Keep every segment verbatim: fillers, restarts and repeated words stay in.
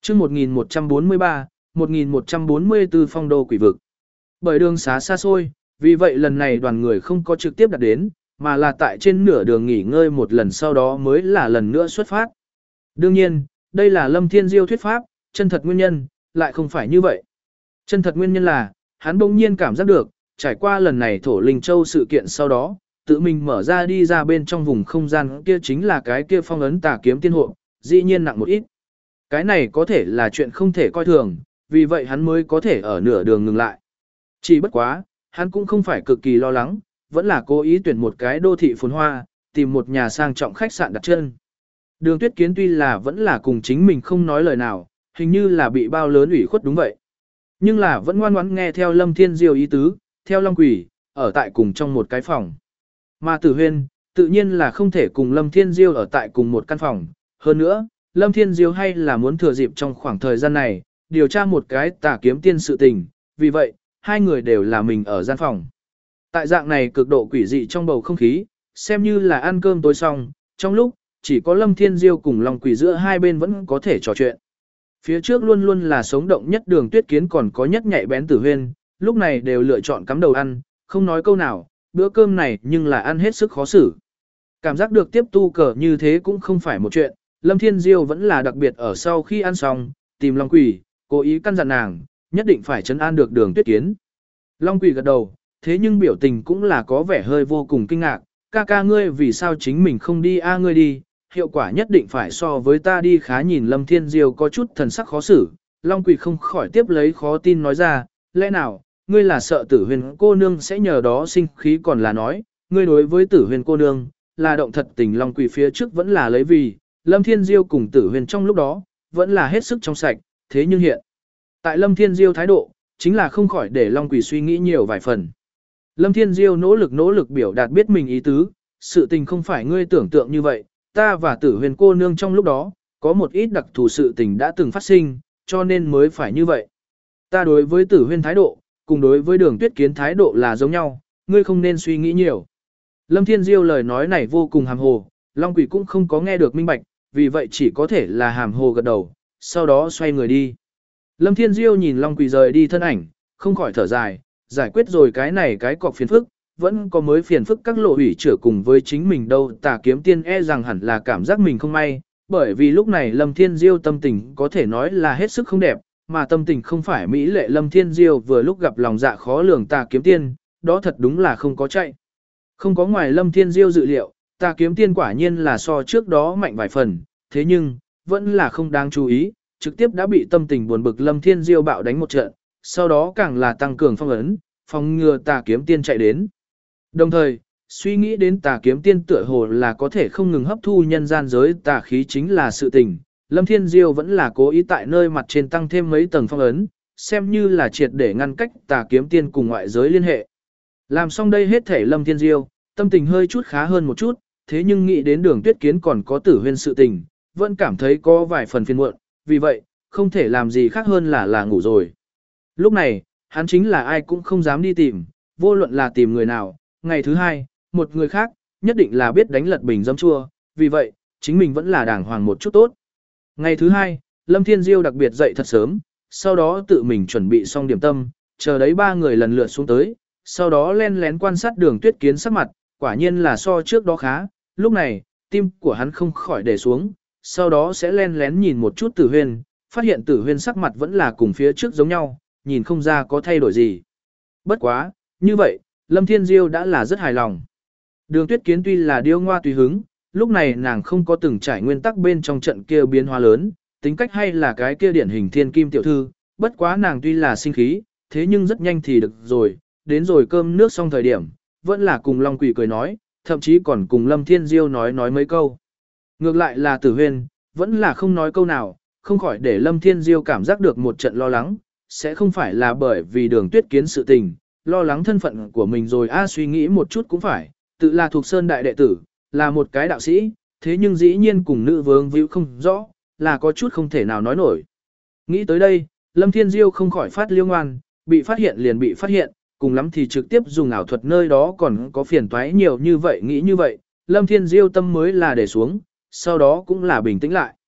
chương một nghìn một trăm bốn mươi ba, một nghìn một trăm bốn mươi tư phong đô quỷ vực. Bởi đường xá xa xôi, vì vậy lần này đoàn người không có trực tiếp đặt đến, mà là tại trên nửa đường nghỉ ngơi một lần sau đó mới là lần nữa xuất phát. Đương nhiên, đây là Lâm Thiên Diêu thuyết pháp, chân thật nguyên nhân, lại không phải như vậy. Chân thật nguyên nhân là, hắn bỗng nhiên cảm giác được, trải qua lần này thổ linh châu sự kiện sau đó, tự mình mở ra đi ra bên trong vùng không gian kia chính là cái kia phong ấn tà kiếm tiên hộ, dĩ nhiên nặng một ít. Cái này có thể là chuyện không thể coi thường, vì vậy hắn mới có thể ở nửa đường ngừng lại. Chỉ bất quá, hắn cũng không phải cực kỳ lo lắng, vẫn là cố ý tuyển một cái đô thị phồn hoa, tìm một nhà sang trọng khách sạn đặt chân. Đường Tuyết Kiến tuy là vẫn là cùng chính mình không nói lời nào, hình như là bị bao lớn ủy khuất đúng vậy. Nhưng là vẫn ngoan ngoãn nghe theo Lâm Thiên Diêu ý tứ, theo Long Quỷ, ở tại cùng trong một cái phòng. Mà Tử Huyên, tự nhiên là không thể cùng Lâm Thiên Diêu ở tại cùng một căn phòng. Hơn nữa, Lâm Thiên Diêu hay là muốn thừa dịp trong khoảng thời gian này, điều tra một cái tà kiếm tiên sự tình, vì vậy, hai người đều là mình ở gian phòng. Tại dạng này cực độ quỷ dị trong bầu không khí, xem như là ăn cơm tối xong, trong lúc, chỉ có Lâm Thiên Diêu cùng Long Quỷ giữa hai bên vẫn có thể trò chuyện. Phía trước luôn luôn là sống động nhất Đường Tuyết Kiến còn có nhất nhạy bén Tử Huyên, lúc này đều lựa chọn cắm đầu ăn, không nói câu nào, bữa cơm này nhưng là ăn hết sức khó xử. Cảm giác được tiếp tu cờ như thế cũng không phải một chuyện, Lâm Thiên Diêu vẫn là đặc biệt ở sau khi ăn xong, tìm Long Quỷ, cố ý căn dặn nàng, nhất định phải trấn an được Đường Tuyết Kiến. Long Quỷ gật đầu, thế nhưng biểu tình cũng là có vẻ hơi vô cùng kinh ngạc, ca ca ngươi vì sao chính mình không đi a ngươi đi, hiệu quả nhất định phải so với ta đi khá. Nhìn Lâm Thiên Diêu có chút thần sắc khó xử, Long Quỷ không khỏi tiếp lấy khó tin nói ra, lẽ nào, ngươi là sợ Tử Huyền cô nương sẽ nhờ đó sinh khí, còn là nói, ngươi đối với Tử Huyền cô nương, là động thật tình. Long Quỷ phía trước vẫn là lấy vì, Lâm Thiên Diêu cùng Tử Huyền trong lúc đó, vẫn là hết sức trong sạch, thế nhưng hiện, tại Lâm Thiên Diêu thái độ, chính là không khỏi để Long Quỷ suy nghĩ nhiều vài phần. Lâm Thiên Diêu nỗ lực nỗ lực biểu đạt biết mình ý tứ, sự tình không phải ngươi tưởng tượng như vậy, ta và Tử Huyền cô nương trong lúc đó, có một ít đặc thù sự tình đã từng phát sinh, cho nên mới phải như vậy. Ta đối với Tử Huyền thái độ, cùng đối với Đường Tuyết Kiến thái độ là giống nhau, ngươi không nên suy nghĩ nhiều. Lâm Thiên Diêu lời nói này vô cùng hàm hồ, Long Quỷ cũng không có nghe được minh bạch, vì vậy chỉ có thể là hàm hồ gật đầu, sau đó xoay người đi. Lâm Thiên Diêu nhìn Long Quỷ rời đi thân ảnh, không khỏi thở dài, giải quyết rồi cái này cái cọc phiền phức, vẫn có mới phiền phức các lộ hủy trở cùng với chính mình đâu. Tà kiếm tiên e rằng hẳn là cảm giác mình không may, bởi vì lúc này Lâm Thiên Diêu tâm tình có thể nói là hết sức không đẹp, mà tâm tình không phải mỹ lệ Lâm Thiên Diêu vừa lúc gặp lòng dạ khó lường tà kiếm tiên, đó thật đúng là không có chạy. Không có ngoài Lâm Thiên Diêu dự liệu, tà kiếm tiên quả nhiên là so trước đó mạnh vài phần, thế nhưng, vẫn là không đáng chú ý, trực tiếp đã bị tâm tình buồn bực Lâm Thiên Diêu bạo đánh một trận, sau đó càng là tăng cường phong ấn, phòng ngừa tà kiếm tiên chạy đến. Đồng thời, suy nghĩ đến tà kiếm tiên tựa hồ là có thể không ngừng hấp thu nhân gian giới tà khí chính là sự tình, Lâm Thiên Diêu vẫn là cố ý tại nơi mặt trên tăng thêm mấy tầng phong ấn, xem như là triệt để ngăn cách tà kiếm tiên cùng ngoại giới liên hệ. Làm xong đây hết thể Lâm Thiên Diêu, tâm tình hơi chút khá hơn một chút, thế nhưng nghĩ đến Đường Tuyết Kiến còn có Tử Huyên sự tình, vẫn cảm thấy có vài phần phiền muộn, vì vậy, không thể làm gì khác hơn là là ngủ rồi. Lúc này, hắn chính là ai cũng không dám đi tìm, vô luận là tìm người nào, ngày thứ hai, một người khác, nhất định là biết đánh lật bình dấm chua, vì vậy, chính mình vẫn là đàng hoàng một chút tốt. Ngày thứ hai, Lâm Thiên Diêu đặc biệt dậy thật sớm, sau đó tự mình chuẩn bị xong điểm tâm, chờ đấy ba người lần lượt xuống tới, sau đó len lén quan sát Đường Tuyết Kiến sắc mặt, quả nhiên là so trước đó khá, lúc này, tim của hắn không khỏi để xuống, sau đó sẽ len lén nhìn một chút Tử Huyên, phát hiện Tử Huyên sắc mặt vẫn là cùng phía trước giống nhau, nhìn không ra có thay đổi gì. Bất quá, như vậy, Lâm Thiên Diêu đã là rất hài lòng. Đường Tuyết Kiến tuy là điêu ngoa tùy hứng, lúc này nàng không có từng trải nguyên tắc bên trong trận kia biến hóa lớn, tính cách hay là cái kia điển hình thiên kim tiểu thư, bất quá nàng tuy là sinh khí, thế nhưng rất nhanh thì được rồi, đến rồi cơm nước xong thời điểm, vẫn là cùng Long Quỷ cười nói, thậm chí còn cùng Lâm Thiên Diêu nói nói mấy câu. Ngược lại là Tử Huyên, vẫn là không nói câu nào, không khỏi để Lâm Thiên Diêu cảm giác được một trận lo lắng, sẽ không phải là bởi vì Đường Tuyết Kiến sự tình, lo lắng thân phận của mình rồi a suy nghĩ một chút cũng phải, tự là thuộc sơn đại đệ tử, là một cái đạo sĩ, thế nhưng dĩ nhiên cùng nữ vương víu không rõ, là có chút không thể nào nói nổi. Nghĩ tới đây, Lâm Thiên Diêu không khỏi phát liêu ngoan, bị phát hiện liền bị phát hiện, cùng lắm thì trực tiếp dùng ảo thuật nơi đó còn có phiền toái nhiều như vậy. Nghĩ như vậy, Lâm Thiên Diêu tâm mới là để xuống, sau đó cũng là bình tĩnh lại.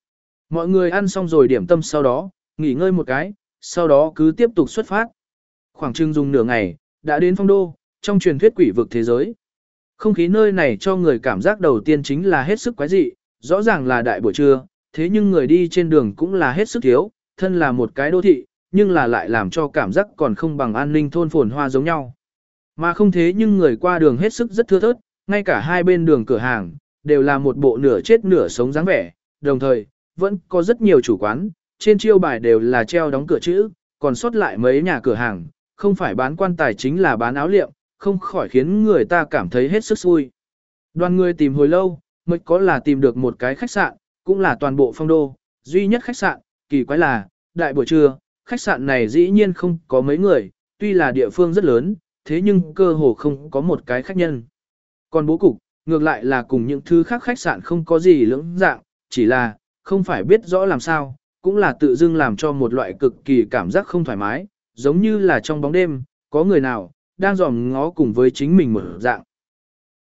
Mọi người ăn xong rồi điểm tâm sau đó, nghỉ ngơi một cái, sau đó cứ tiếp tục xuất phát. Khoảng chừng dùng nửa ngày, đã đến phong đô, trong truyền thuyết quỷ vực thế giới. Không khí nơi này cho người cảm giác đầu tiên chính là hết sức quái dị, rõ ràng là đại buổi trưa, thế nhưng người đi trên đường cũng là hết sức thiếu, thân là một cái đô thị, nhưng là lại làm cho cảm giác còn không bằng an ninh thôn phồn hoa giống nhau. Mà không thế nhưng người qua đường hết sức rất thưa thớt, ngay cả hai bên đường cửa hàng, đều là một bộ nửa chết nửa sống dáng vẻ, đồng thời, vẫn có rất nhiều chủ quán, trên chiêu bài đều là treo đóng cửa chữ, còn sót lại mấy nhà cửa hàng, không phải bán quan tài chính là bán áo liệm, không khỏi khiến người ta cảm thấy hết sức xui. Đoàn người tìm hồi lâu, mới có là tìm được một cái khách sạn, cũng là toàn bộ phong đô, duy nhất khách sạn, kỳ quái là, đại buổi trưa, khách sạn này dĩ nhiên không có mấy người, tuy là địa phương rất lớn, thế nhưng cơ hồ không có một cái khách nhân. Còn bố cục, ngược lại là cùng những thứ khác khách sạn không có gì lưỡng dạng, chỉ là, không phải biết rõ làm sao, cũng là tự dưng làm cho một loại cực kỳ cảm giác không thoải mái, giống như là trong bóng đêm, có người nào, đang dòm ngó cùng với chính mình một dạng.